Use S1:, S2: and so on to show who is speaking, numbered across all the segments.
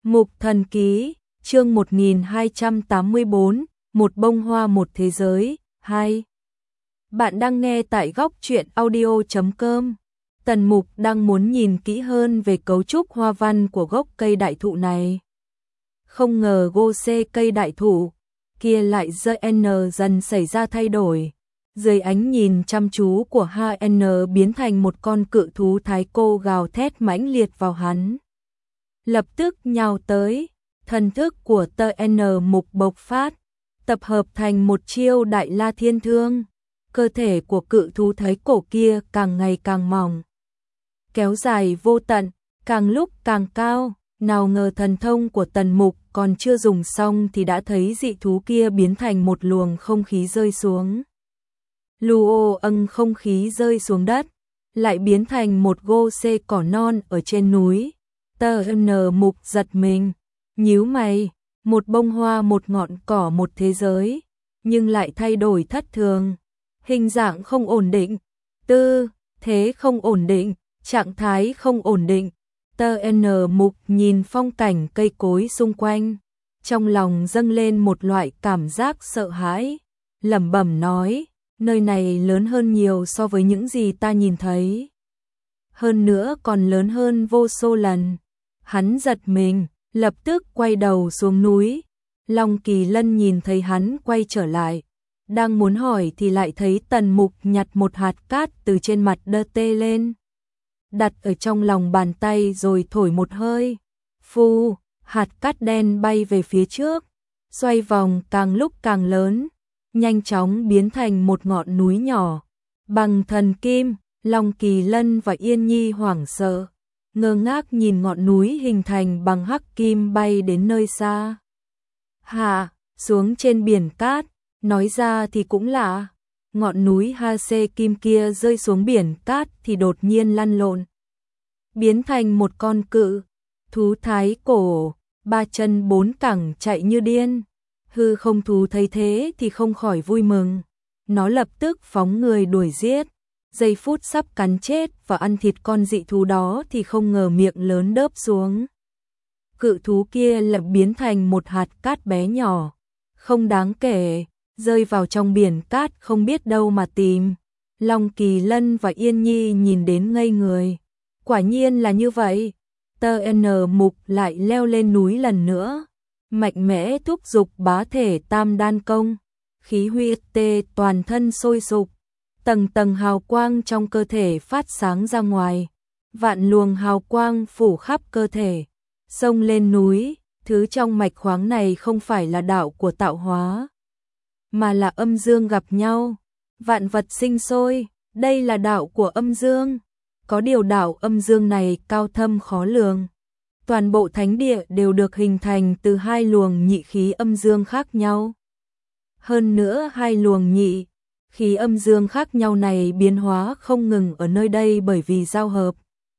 S1: Mục Thần Ký, chương 1284, một bông hoa một thế giới, 2. Bạn đang nghe tại góc truyện audio.com. Tần Mục đang muốn nhìn kỹ hơn về cấu trúc hoa văn của gốc cây đại thụ này. Không ngờ gose cây đại thụ kia lại dần xảy ra thay đổi. Dưới ánh nhìn chăm chú của HN biến thành một con cự thú thái cô gào thét mãnh liệt vào hắn. Lập tức nhào tới, thần thức của TN Mục bộc phát, tập hợp thành một chiêu đại la thiên thương. Cơ thể của cự thú thái cổ kia càng ngày càng mỏng, kéo dài vô tận, càng lúc càng cao. Nào ngờ thần thông của Tần Mục còn chưa dùng xong thì đã thấy dị thú kia biến thành một luồng không khí rơi xuống. Luo không khí rơi xuống đất, lại biến thành một gose cỏ non ở trên núi. TN Mục giật mình, nhíu mày, một bông hoa một ngọn cỏ một thế giới, nhưng lại thay đổi thất thường. Hình dạng không ổn định, tư thế không ổn định, trạng thái không ổn định. TN Mục nhìn phong cảnh cây cối xung quanh, trong lòng dâng lên một loại cảm giác sợ hãi, lẩm bẩm nói, nơi này lớn hơn nhiều so với những gì ta nhìn thấy. Hơn nữa còn lớn hơn vô số lần. Hắn giật mình, lập tức quay đầu xuống núi. Long Kỳ Lân nhìn thấy hắn quay trở lại, đang muốn hỏi thì lại thấy Tần Mục nhặt một hạt cát từ trên mặt đất lên, đặt ở trong lòng bàn tay rồi thổi một hơi. Phu, hạt cát đen bay về phía trước, xoay vòng càng lúc càng lớn, nhanh chóng biến thành một ngọn núi nhỏ bằng thần kim. Long Kỳ Lân và Yên Nhi hoảng sợ, ngơ ngác nhìn ngọn núi hình thành bằng hắc kim bay đến nơi xa. Hạ xuống trên biển cát, nói ra thì cũng lạ, ngọn núi HC kim kia rơi xuống biển cát thì đột nhiên lăn lộn, biến thành một con cự thú thái cổ, ba chân bốn cẳng chạy như điên. Hư không thú thấy thế thì không khỏi vui mừng, nó lập tức phóng người đuổi giết. Giây phút sắp cắn chết và ăn thịt con dị thú đó thì không ngờ miệng lớn đớp xuống. Cự thú kia lập biến thành một hạt cát bé nhỏ, không đáng kể, rơi vào trong biển cát không biết đâu mà tìm. Long Kỳ Lân và Yên Nhi nhìn đến ngây người. Quả nhiên là như vậy. TN Mục lại leo lên núi lần nữa, mạnh mẽ thúc giục bá thể tam đan công, khí huyết tê toàn thân sôi sục. Tầng tầng hào quang trong cơ thể phát sáng ra ngoài, vạn luồng hào quang phủ khắp cơ thể, xông lên núi. Thứ trong mạch khoáng này không phải là đạo của tạo hóa, mà là âm dương gặp nhau, vạn vật sinh sôi, đây là đạo của âm dương. Có điều đạo âm dương này cao thâm khó lường. Toàn bộ thánh địa đều được hình thành từ hai luồng nhị khí âm dương khác nhau. Hơn nữa hai luồng nhị khí âm dương khác nhau này biến hóa không ngừng ở nơi đây bởi vì giao hợp.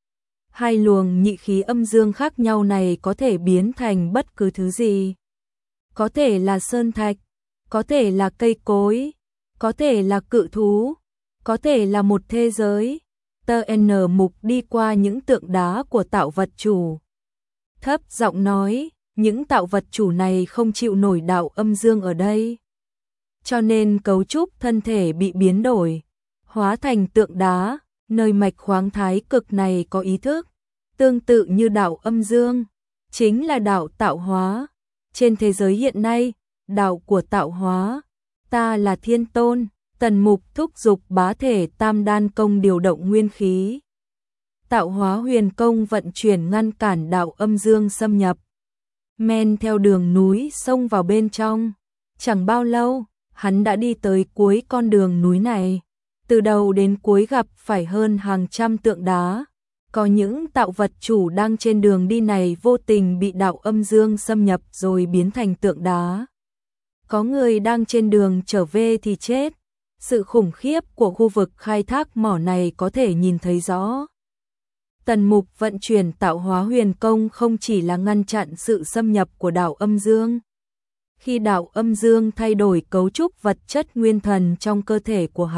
S1: Hai luồng nhị khí âm dương khác nhau này có thể biến thành bất cứ thứ gì. Có thể là sơn thạch, có thể là cây cối, có thể là cự thú, có thể là một thế giới. TN Mục đi qua những tượng đá của tạo vật chủ, thấp giọng nói, những tạo vật chủ này không chịu nổi đạo âm dương ở đây, cho nên cấu trúc thân thể bị biến đổi, hóa thành tượng đá. Nơi mạch khoáng thái cực này có ý thức, tương tự như đạo âm dương, chính là đạo tạo hóa. Trên thế giới hiện nay, đạo của tạo hóa, ta là thiên tôn. Tần Mục thúc giục bá thể tam đan công điều động nguyên khí. Tạo hóa huyền công vận chuyển ngăn cản đạo âm dương xâm nhập. Men theo đường núi xông vào bên trong. Chẳng bao lâu, hắn đã đi tới cuối con đường núi này. Từ đầu đến cuối gặp phải hơn hàng trăm tượng đá. Có những tạo vật chủ đang trên đường đi này vô tình bị đạo âm dương xâm nhập rồi biến thành tượng đá. Có người đang trên đường trở về thì chết. Sự khủng khiếp của khu vực khai thác mỏ này có thể nhìn thấy rõ. Tần Mục vận chuyển tạo hóa huyền công không chỉ là ngăn chặn sự xâm nhập của đạo âm dương. Khi đạo âm dương thay đổi cấu trúc vật chất nguyên thần trong cơ thể của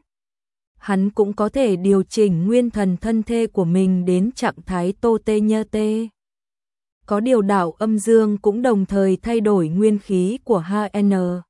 S1: hắn cũng có thể điều chỉnh nguyên thần thân thể của mình đến trạng thái tô tê nhơ tê. Có điều đạo âm dương cũng đồng thời thay đổi nguyên khí của HN.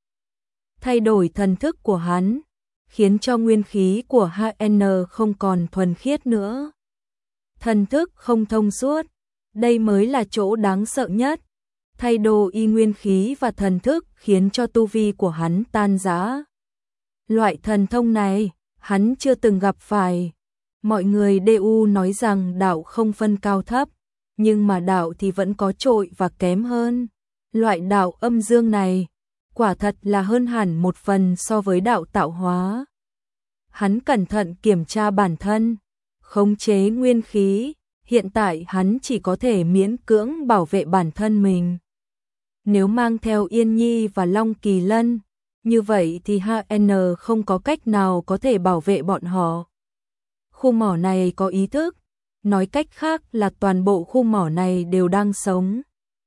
S1: Thay đổi thần thức của hắn, khiến cho nguyên khí của HN không còn thuần khiết nữa. Thần thức không thông suốt, đây mới là chỗ đáng sợ nhất. Thay đổi nguyên khí và thần thức khiến cho tu vi của hắn tan rã. Loại thần thông này, hắn chưa từng gặp phải. Mọi người DU nói rằng đạo không phân cao thấp, nhưng mà đạo thì vẫn có trội và kém hơn. Loại đạo âm dương này, quả thật là hơn hẳn một phần so với đạo tạo hóa. Hắn cẩn thận kiểm tra bản thân, khống chế nguyên khí, hiện tại hắn chỉ có thể miễn cưỡng bảo vệ bản thân mình. Nếu mang theo Yên Nhi và Long Kỳ Lân, như vậy thì HN không có cách nào có thể bảo vệ bọn họ. Khu mỏ này có ý thức, nói cách khác là toàn bộ khu mỏ này đều đang sống.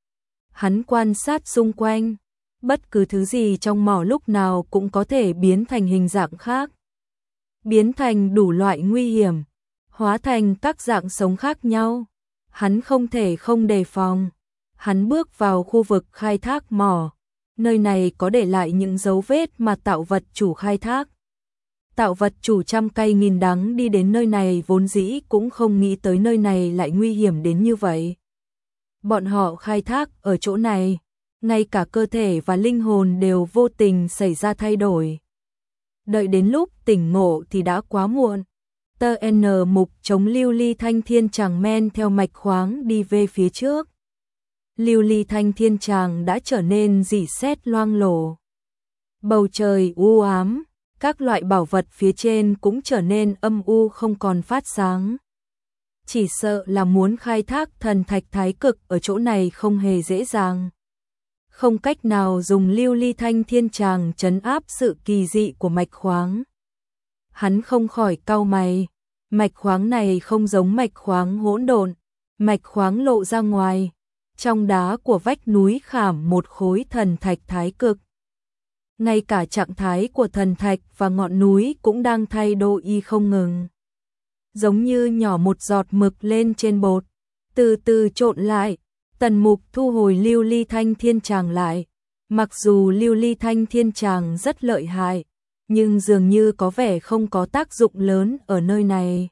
S1: Hắn quan sát xung quanh, bất cứ thứ gì trong mỏ lúc nào cũng có thể biến thành hình dạng khác. Biến thành đủ loại nguy hiểm, hóa thành các dạng sống khác nhau. Hắn không thể không đề phòng. Hắn bước vào khu vực khai thác mỏ. Nơi này có để lại những dấu vết mà tạo vật chủ khai thác. Tạo vật chủ trăm cay nghìn đắng đi đến nơi này vốn dĩ cũng không nghĩ tới nơi này lại nguy hiểm đến như vậy. Bọn họ khai thác ở chỗ này, ngay cả cơ thể và linh hồn đều vô tình xảy ra thay đổi. Đợi đến lúc tỉnh ngộ thì đã quá muộn. Tơ N mục chống lưu ly thanh thiên tràng men theo mạch khoáng đi về phía trước. Lưu ly thanh thiên tràng đã trở nên rỉ sét loang lổ. Bầu trời u ám, các loại bảo vật phía trên cũng trở nên âm u không còn phát sáng. Chỉ sợ là muốn khai thác thần thạch thái cực ở chỗ này không hề dễ dàng. Không cách nào dùng lưu ly thanh thiên tràng trấn áp sự kỳ dị của mạch khoáng. Hắn không khỏi cau mày, mạch khoáng này không giống mạch khoáng hỗn độn, mạch khoáng lộ ra ngoài, trong đá của vách núi khảm một khối thần thạch thái cực. Ngay cả trạng thái của thần thạch và ngọn núi cũng đang thay đổi không ngừng. Giống như nhỏ một giọt mực lên trên bột, từ từ trộn lại. Tần Mục thu hồi lưu ly thanh thiên tràng lại. Mặc dù lưu ly thanh thiên tràng rất lợi hại, nhưng dường như có vẻ không có tác dụng lớn ở nơi này.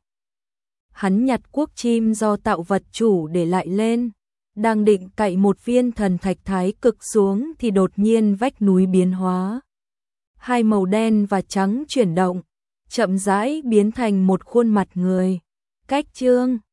S1: Hắn nhặt cuốc chim do tạo vật chủ để lại lên, đang định cạy một viên thần thạch thái cực xuống thì đột nhiên vách núi biến hóa. Hai màu đen và trắng chuyển động, chậm rãi biến thành một khuôn mặt người. Cách chương